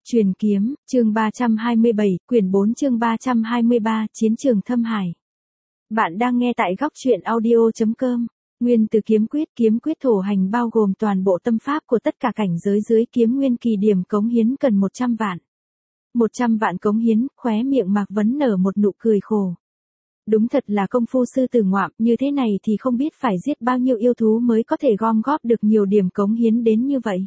Truyền kiếm, chương 327, quyển 4 chương 323, Chiến trường Thâm Hải. Bạn đang nghe tại góc truyện audio.com. Nguyên từ kiếm quyết thổ hành bao gồm toàn bộ tâm pháp của tất cả cảnh giới dưới kiếm nguyên kỳ điểm cống hiến cần 100 vạn. 100 vạn cống hiến, khóe miệng Mạc Vấn nở một nụ cười khổ. Đúng thật là công phu sư tử ngoạm, như thế này thì không biết phải giết bao nhiêu yêu thú mới có thể gom góp được nhiều điểm cống hiến đến như vậy.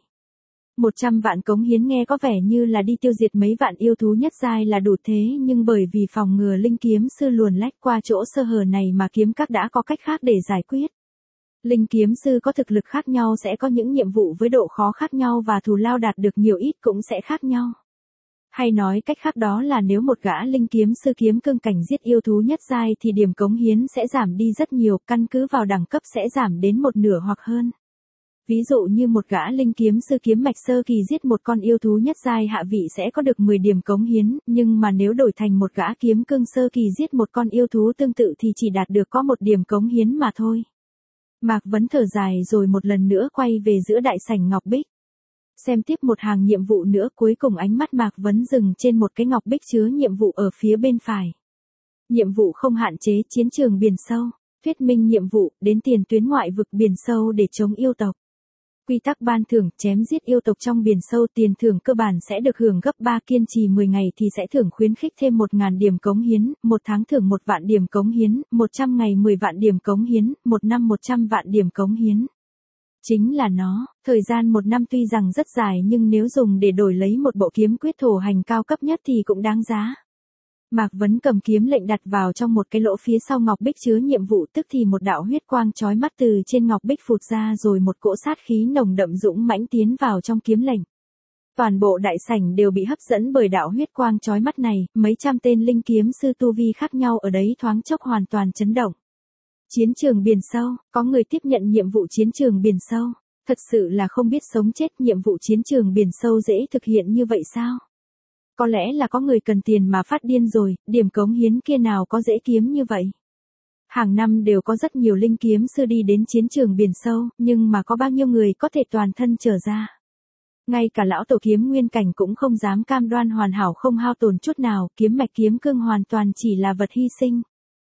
100 vạn cống hiến nghe có vẻ như là đi tiêu diệt mấy vạn yêu thú nhất giai là đủ thế, nhưng bởi vì phòng ngừa linh kiếm sư luồn lách qua chỗ sơ hở này mà kiếm các đã có cách khác để giải quyết. Linh kiếm sư có thực lực khác nhau sẽ có những nhiệm vụ với độ khó khác nhau và thù lao đạt được nhiều ít cũng sẽ khác nhau. Hay nói cách khác đó là nếu một gã linh kiếm sư kiếm cương cảnh giết yêu thú nhất giai thì điểm cống hiến sẽ giảm đi rất nhiều, căn cứ vào đẳng cấp sẽ giảm đến một nửa hoặc hơn. Ví dụ như một gã linh kiếm sư kiếm mạch sơ kỳ giết một con yêu thú nhất giai hạ vị sẽ có được 10 điểm cống hiến, nhưng mà nếu đổi thành một gã kiếm cương sơ kỳ giết một con yêu thú tương tự thì chỉ đạt được có 1 điểm cống hiến mà thôi. Mạc Vấn thở dài rồi một lần nữa quay về giữa đại sảnh Ngọc Bích. Xem tiếp một hàng nhiệm vụ nữa, cuối cùng ánh mắt Mạc Vấn dừng trên một cái ngọc bích chứa nhiệm vụ ở phía bên phải. Nhiệm vụ không hạn chế, chiến trường biển sâu. Thuyết minh nhiệm vụ, đến tiền tuyến ngoại vực biển sâu để chống yêu tộc. Quy tắc ban thưởng, chém giết yêu tộc trong biển sâu, tiền thưởng cơ bản sẽ được hưởng gấp 3, kiên trì 10 ngày thì sẽ thưởng khuyến khích thêm 1000 điểm cống hiến, 1 tháng thưởng 1 vạn điểm cống hiến, 100 ngày 10 vạn điểm cống hiến, 1 năm 100 vạn điểm cống hiến. Chính là nó, thời gian 1 năm tuy rằng rất dài nhưng nếu dùng để đổi lấy một bộ kiếm quyết thổ hành cao cấp nhất thì cũng đáng giá. Mạc Vấn cầm kiếm lệnh đặt vào trong một cái lỗ phía sau ngọc bích chứa nhiệm vụ, tức thì một đạo huyết quang chói mắt từ trên ngọc bích phụt ra rồi một cỗ sát khí nồng đậm dũng mãnh tiến vào trong kiếm lệnh. Toàn bộ đại sảnh đều bị hấp dẫn bởi đạo huyết quang chói mắt này, mấy trăm tên linh kiếm sư tu vi khác nhau ở đấy thoáng chốc hoàn toàn chấn động. Chiến trường biển sâu, có người tiếp nhận nhiệm vụ chiến trường biển sâu. Thật sự là không biết sống chết, nhiệm vụ chiến trường biển sâu dễ thực hiện như vậy sao? Có lẽ là có người cần tiền mà phát điên rồi, điểm cống hiến kia nào có dễ kiếm như vậy. Hàng năm đều có rất nhiều linh kiếm sư đi đến chiến trường biển sâu, nhưng mà có bao nhiêu người có thể toàn thân trở ra. Ngay cả lão tổ kiếm nguyên cảnh cũng không dám cam đoan hoàn hảo không hao tổn chút nào, kiếm mạch kiếm cương hoàn toàn chỉ là vật hy sinh.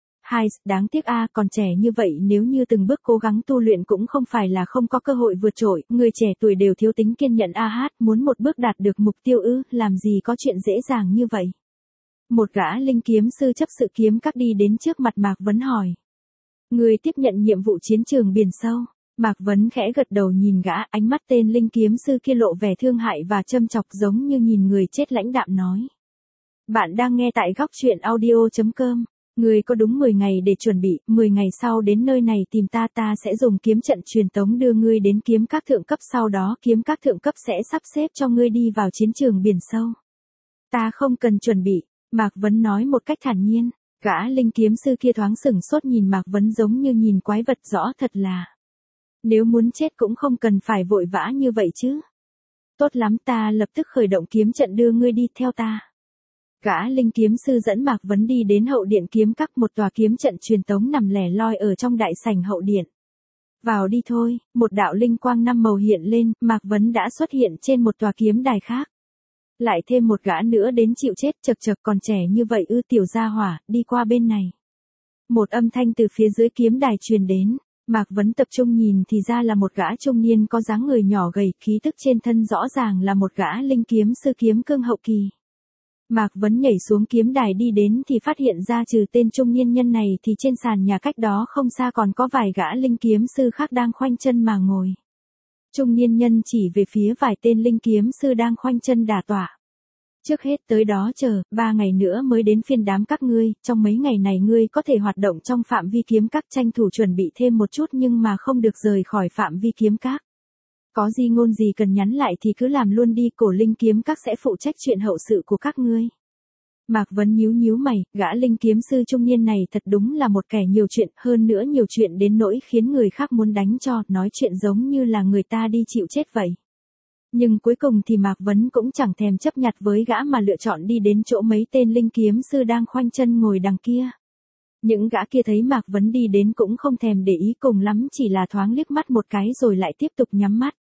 Đáng tiếc còn trẻ như vậy nếu như từng bước cố gắng tu luyện cũng không phải là không có cơ hội vượt trội, người trẻ tuổi đều thiếu tính kiên nhẫn muốn một bước đạt được mục tiêu làm gì có chuyện dễ dàng như vậy. Một gã linh kiếm sư chấp sự kiếm các đi đến trước mặt Mạc Vấn hỏi. Người tiếp nhận nhiệm vụ chiến trường biển sâu. Mạc Vấn khẽ gật đầu nhìn gã, ánh mắt tên linh kiếm sư kia lộ vẻ thương hại và châm chọc giống như nhìn người chết lãnh đạm nói. Bạn đang nghe tại góc truyện audio.com. Người có đúng 10 ngày để chuẩn bị, 10 ngày sau đến nơi này tìm ta sẽ dùng kiếm trận truyền tống đưa ngươi đến kiếm các thượng cấp, sau đó kiếm các thượng cấp sẽ sắp xếp cho ngươi đi vào chiến trường biển sâu. Ta không cần chuẩn bị, Mạc Vấn nói một cách thản nhiên, gã linh kiếm sư kia thoáng sửng sốt nhìn Mạc Vấn giống như nhìn quái vật, rõ thật là. Nếu muốn chết cũng không cần phải vội vã như vậy chứ. Tốt lắm, ta lập tức khởi động kiếm trận đưa ngươi đi theo ta. Gã linh kiếm sư dẫn Mạc Vấn đi đến hậu điện kiếm các, một tòa kiếm trận truyền tống nằm lẻ loi ở trong đại sảnh hậu điện. Vào đi thôi, một đạo linh quang 5 màu hiện lên, Mạc Vấn đã xuất hiện trên một tòa kiếm đài khác. Lại thêm một gã nữa đến chịu chết, chật còn trẻ như vậy tiểu gia hỏa, đi qua bên này. Một âm thanh từ phía dưới kiếm đài truyền đến, Mạc Vấn tập trung nhìn thì ra là một gã trung niên có dáng người nhỏ gầy, khí tức trên thân rõ ràng là một gã linh kiếm sư kiếm cương hậu kỳ. Mạc Vấn nhảy xuống kiếm đài đi đến thì phát hiện ra trừ tên trung niên nhân này thì trên sàn nhà cách đó không xa còn có vài gã linh kiếm sư khác đang khoanh chân mà ngồi. Trung niên nhân chỉ về phía vài tên linh kiếm sư đang khoanh chân đả tọa. Trước hết tới đó chờ, 3 ngày nữa mới đến phiên đám các ngươi, trong mấy ngày này ngươi có thể hoạt động trong phạm vi kiếm các, tranh thủ chuẩn bị thêm một chút nhưng mà không được rời khỏi phạm vi kiếm các. Có gì ngôn gì cần nhắn lại thì cứ làm luôn đi, cổ linh kiếm các sẽ phụ trách chuyện hậu sự của các ngươi. Mạc Vấn nhíu mày, gã linh kiếm sư trung niên này thật đúng là một kẻ nhiều chuyện, hơn nữa nhiều chuyện đến nỗi khiến người khác muốn đánh cho, nói chuyện giống như là người ta đi chịu chết vậy. Nhưng cuối cùng thì Mạc Vấn cũng chẳng thèm chấp nhặt với gã mà lựa chọn đi đến chỗ mấy tên linh kiếm sư đang khoanh chân ngồi đằng kia. Những gã kia thấy Mạc Vấn đi đến cũng không thèm để ý, cùng lắm chỉ là thoáng liếc mắt một cái rồi lại tiếp tục nhắm mắt.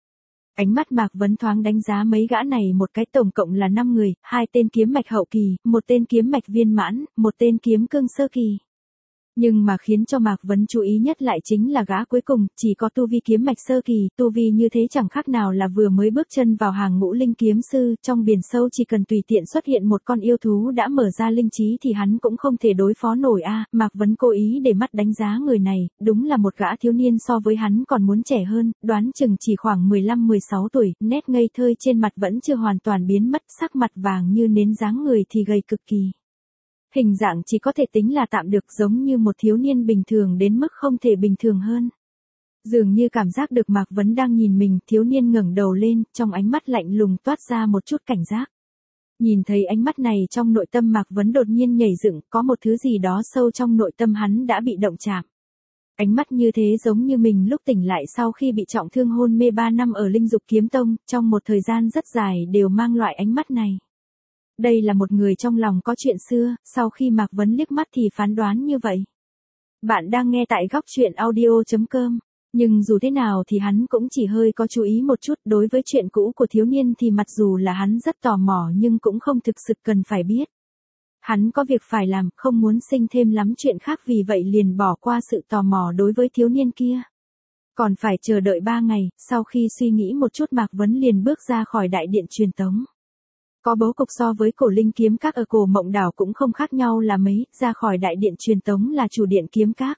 Ánh mắt Mạc Vấn thoáng đánh giá mấy gã này một cái, tổng cộng là 5 người, 2 tên kiếm mạch hậu kỳ, 1 tên kiếm mạch viên mãn, 1 tên kiếm cương sơ kỳ. Nhưng mà khiến cho Mạc Vấn chú ý nhất lại chính là gã cuối cùng, chỉ có tu vi kiếm mạch sơ kỳ, tu vi như thế chẳng khác nào là vừa mới bước chân vào hàng ngũ linh kiếm sư, trong biển sâu chỉ cần tùy tiện xuất hiện một con yêu thú đã mở ra linh trí thì hắn cũng không thể đối phó nổi a. Mạc Vấn cố ý để mắt đánh giá người này, đúng là một gã thiếu niên so với hắn còn muốn trẻ hơn, đoán chừng chỉ khoảng 15-16 tuổi, nét ngây thơ trên mặt vẫn chưa hoàn toàn biến mất, sắc mặt vàng như nến, dáng người thì gầy cực kỳ. Hình dạng chỉ có thể tính là tạm được, giống như một thiếu niên bình thường đến mức không thể bình thường hơn. Dường như cảm giác được Mạc Vấn đang nhìn mình, thiếu niên ngẩng đầu lên, trong ánh mắt lạnh lùng toát ra một chút cảnh giác. Nhìn thấy ánh mắt này trong nội tâm Mạc Vấn đột nhiên nhảy dựng, có một thứ gì đó sâu trong nội tâm hắn đã bị động chạm. Ánh mắt như thế giống như mình lúc tỉnh lại sau khi bị trọng thương hôn mê 3 năm ở Linh Dục Kiếm Tông, trong một thời gian rất dài đều mang loại ánh mắt này. Đây là một người trong lòng có chuyện xưa, sau khi Mạc Vấn liếc mắt thì phán đoán như vậy. Bạn đang nghe tại góc truyện audio.com. Nhưng dù thế nào thì hắn cũng chỉ hơi có chú ý một chút, đối với chuyện cũ của thiếu niên thì mặc dù là hắn rất tò mò nhưng cũng không thực sự cần phải biết. Hắn có việc phải làm, không muốn sinh thêm lắm chuyện khác, vì vậy liền bỏ qua sự tò mò đối với thiếu niên kia. Còn phải chờ đợi 3 ngày, sau khi suy nghĩ một chút Mạc Vấn liền bước ra khỏi đại điện truyền tống. Có bố cục so với cổ linh kiếm các ở cổ Mộng Đảo cũng không khác nhau là mấy, ra khỏi đại điện truyền tống là chủ điện kiếm các.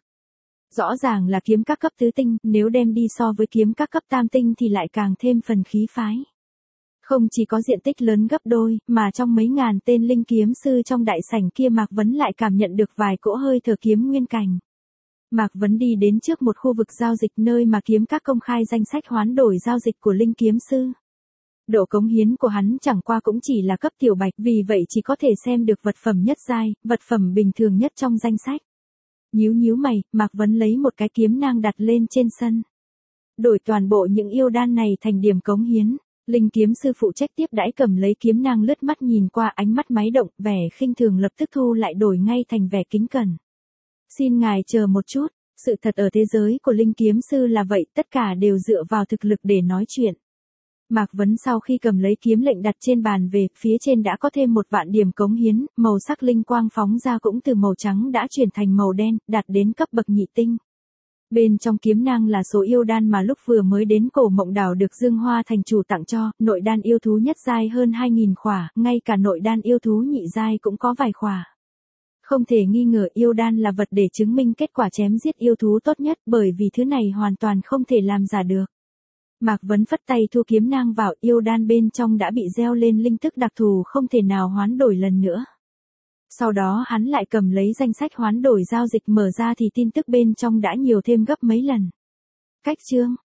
Rõ ràng là kiếm các cấp tứ tinh, nếu đem đi so với kiếm các cấp tam tinh thì lại càng thêm phần khí phái. Không chỉ có diện tích lớn gấp đôi, mà trong mấy ngàn tên linh kiếm sư trong đại sảnh kia Mạc Vấn lại cảm nhận được vài cỗ hơi thở kiếm nguyên cảnh. Mạc Vấn đi đến trước một khu vực giao dịch nơi mà kiếm các công khai danh sách hoán đổi giao dịch của linh kiếm sư. Độ cống hiến của hắn chẳng qua cũng chỉ là cấp tiểu bạch, vì vậy chỉ có thể xem được vật phẩm nhất giai, vật phẩm bình thường nhất trong danh sách. Nhíu mày, Mạc Vấn lấy một cái kiếm nang đặt lên trên sân. Đổi toàn bộ những yêu đan này thành điểm cống hiến. Linh kiếm sư phụ trách tiếp đãi cầm lấy kiếm nang lướt mắt nhìn qua, ánh mắt máy động, vẻ khinh thường lập tức thu lại đổi ngay thành vẻ kính cẩn. Xin ngài chờ một chút, sự thật ở thế giới của linh kiếm sư là vậy, tất cả đều dựa vào thực lực để nói chuyện. Mạc Vấn sau khi cầm lấy kiếm lệnh đặt trên bàn về, phía trên đã có thêm 1.000 điểm cống hiến, màu sắc linh quang phóng ra cũng từ màu trắng đã chuyển thành màu đen, đạt đến cấp bậc nhị tinh. Bên trong kiếm nang là số yêu đan mà lúc vừa mới đến cổ Mộng Đảo được Dương Hoa thành chủ tặng cho, nội đan yêu thú nhất giai hơn 2.000 khỏa, ngay cả nội đan yêu thú nhị giai cũng có vài khỏa. Không thể nghi ngờ yêu đan là vật để chứng minh kết quả chém giết yêu thú tốt nhất, bởi vì thứ này hoàn toàn không thể làm giả được. Mạc Vấn phất tay thu kiếm nang vào, yêu đan bên trong đã bị gieo lên linh thức đặc thù không thể nào hoán đổi lần nữa. Sau đó hắn lại cầm lấy danh sách hoán đổi giao dịch mở ra thì tin tức bên trong đã nhiều thêm gấp mấy lần. Cách chương,